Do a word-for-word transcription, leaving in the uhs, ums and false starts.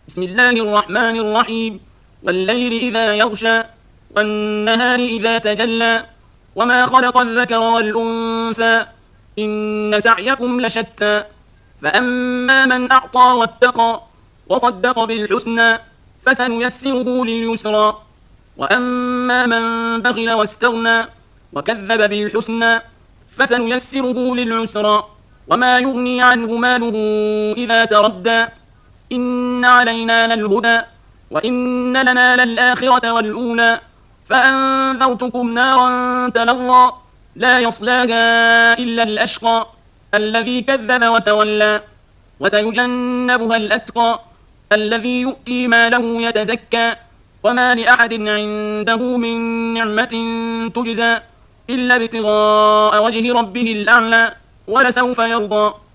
بسم الله الرحمن الرحيم والليل إذا يغشى والنهار إذا تجلى وما خلق الذكر والأنثى إن سعيكم لشتى فأما من أعطى واتقى وصدق بالحسنى فسنيسره لليسرى وأما من بخل واستغنى وكذب بالحسنى فسنيسره للعسرى وما يغني عنه ماله إذا تردى إن علينا للهدى وإن لنا للآخرة والأولى فأنذرتكم نارا تلظى لا يصلاها إلا الأشقى الذي كذب وتولى وسيجنبها الأتقى الذي يؤتي ماله يتزكى وما لأحد عنده من نعمة تجزى إلا ابتغاء وجه ربه الأعلى ولسوف يرضى